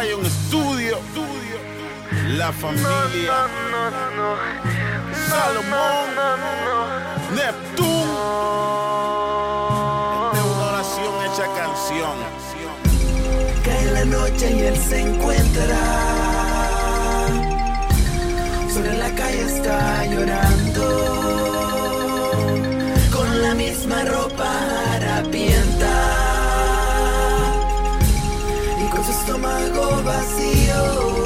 Zion Studio, la familia, Salomón, Neptuno. Esta es una oración hecha canción. Cae la noche y él se encuentra solo en la calle, está llorando con la misma ropa harapienta y con su estómago vacío.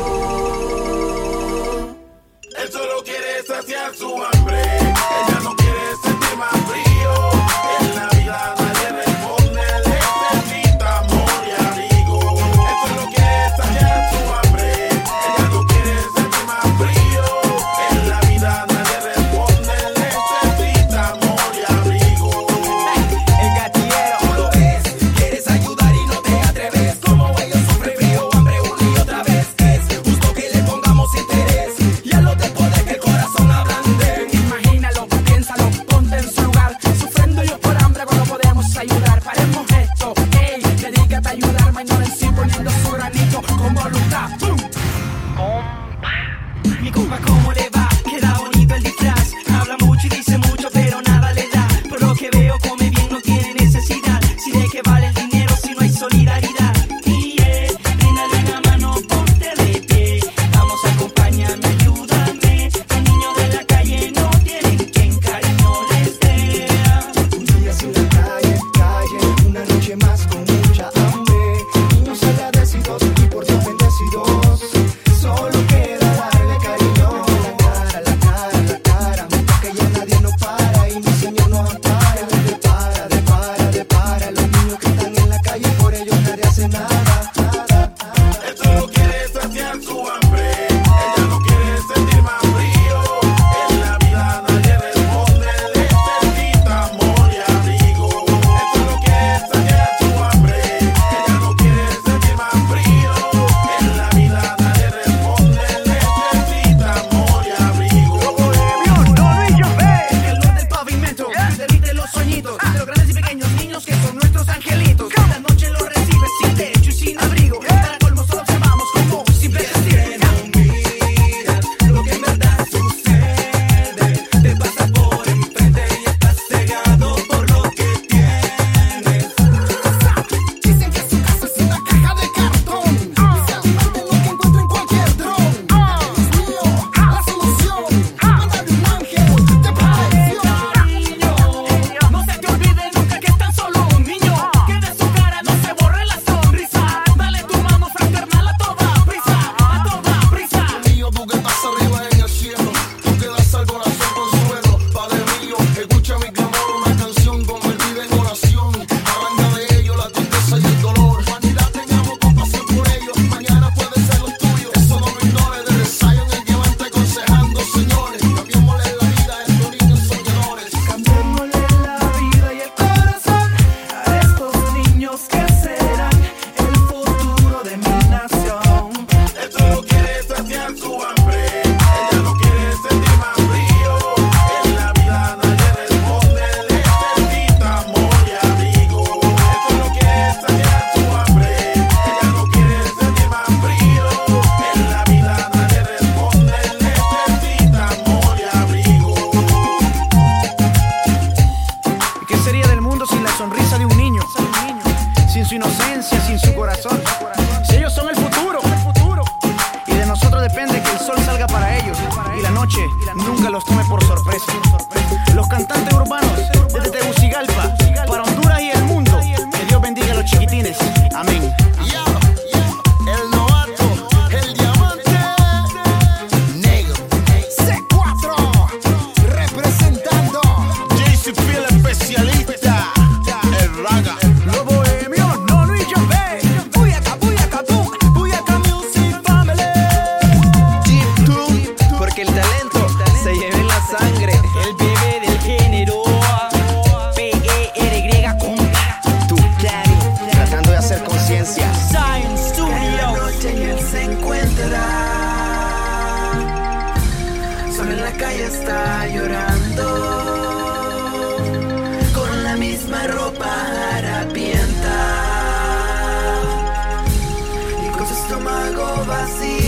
Él solo quiere saciar su hambre, ella no quiere sentir más frío. En la vida nadie responde, necesita amor y abrigo. Él solo quiere saciar su hambre, ella no quiere sentir más frío. En la vida nadie responde, necesita amor y abrigo. El gatillero, Tú lo ves, quieres ayudar y no te atreves. Como ellos sufren frío, hambre una y otra vez. Es justo que le pongamos interés y a los de poder que el corazón ablande. imagínalo, piénsalo, ponte en su lugar. Sufriendo yo por hambre cuando podemos ayudar. Paremos esto, ey, dedícate a ayudar. Mañana en sí poniendo su granito con voluntad. ¡Pum! Mi compa, ¿cómo le va? Queda bonito el disfraz. Habla mucho y dice mucho, pero nada le da. Por lo que veo, come bien, no tiene necesidad. Si de qué vale el dinero si no hay solidaridad. Y bríndale una mano, ponte de pie. Vamos, acompáñame, ayúdame. Los niños de la calle no tienen quien cariño les dé. Un día sin la calle, una noche más con mucha hambre. Niños agradecidos y por Dios bendecidos. Solo queda darle cariño. La cara, que ya nadie nos para y mi Señor nos ampara. Depara, los niños que están en la calle, por ellos nadie hace nada. Él solo quiere saciar su hambre, ella no quiere sentir más frío. En la vida nadie responde, necesita amor y abrigo. Él solo quiere saciar su hambre, ella no quiere sentir más frío. En la vida nadie responde, necesita amor y abrigo. El luz del pavimento derrite los sueñitos de los grandes y pequeños niños que son nuestros angelitos. La noche los recibe sin techo y sin abrigo. Para colmo solo observamos como simples testigos. Lo que en verdad sucede, te pasa por enfrente y estás cegado por lo que tienes. Dicen que su casa es una caja de cartón, y se alimentan lo que encuentra en cualquier dron. Dios mío, la solución, mándale un ángel de protección. No se te olvide nunca que es tan solo un niño. Que de su cara no se borre la sonrisa. Dale tu mano fraternal a toda prisa. Mío, tú que estás arriba en el cielo, tú que das al corazón consuelo. Padre mío, escucha mi clamor, una canción convertida en oración. Arranca de ellos la tristeza y el dolor. Humanidad, tengamos compasión por ellos. Mañana puede ser los tuyos. Eso no lo ignores. De Zion el diamante aconsejando, señores. Cambiémosle la vida a estos niños soñadores. Cambiémosle la vida y el corazón a estos niños que serán el futuro de mi nación. Él solo quiere saciar su hambre, ella no quiere sentir más frío. En la vida nadie responde, necesita amor y abrigo. Él solo quiere saciar su hambre, ella no quiere sentir más frío. En la vida nadie responde, necesita amor y abrigo. ¿Qué sería del mundo sin la sonrisa de un niño? Sin su inocencia, sin su corazón. Si ellos son el futuro. Y de nosotros depende que el sol salga para ellos y la noche nunca los tome por sorpresa. Los cantantes urbanos desde Tegucigalpa para Honduras y el mundo. Que Dios bendiga a los chiquitines. Amén. El novato, el diamante negro. C4 representando. JCP el especialista, el raga. Los bohemios, no Luis Jové. Buyaka Music Family. Deep Tune, porque el talento se lleva en la sangre. El bebé del género PERY tu daddy, tratando de hacer conciencia. Zion Cae la Studio. noche y él se encuentra solo en la calle, está llorando con la misma ropa harapienta y con su estómago vacía.